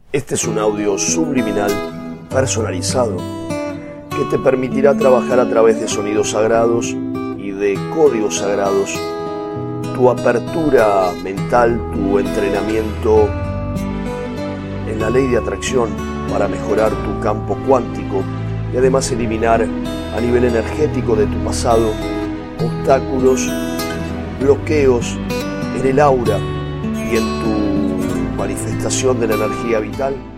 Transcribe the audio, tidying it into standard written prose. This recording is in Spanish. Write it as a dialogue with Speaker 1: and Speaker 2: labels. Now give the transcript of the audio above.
Speaker 1: Este es un audio subliminal personalizado que te permitirá trabajar a través de sonidos sagrados y de códigos sagrados tu apertura mental, tu entrenamiento en la ley de atracción para mejorar tu campo cuántico y además eliminar a nivel energético de tu pasado obstáculos, bloqueos en el aura y en tu manifestación de la energía vital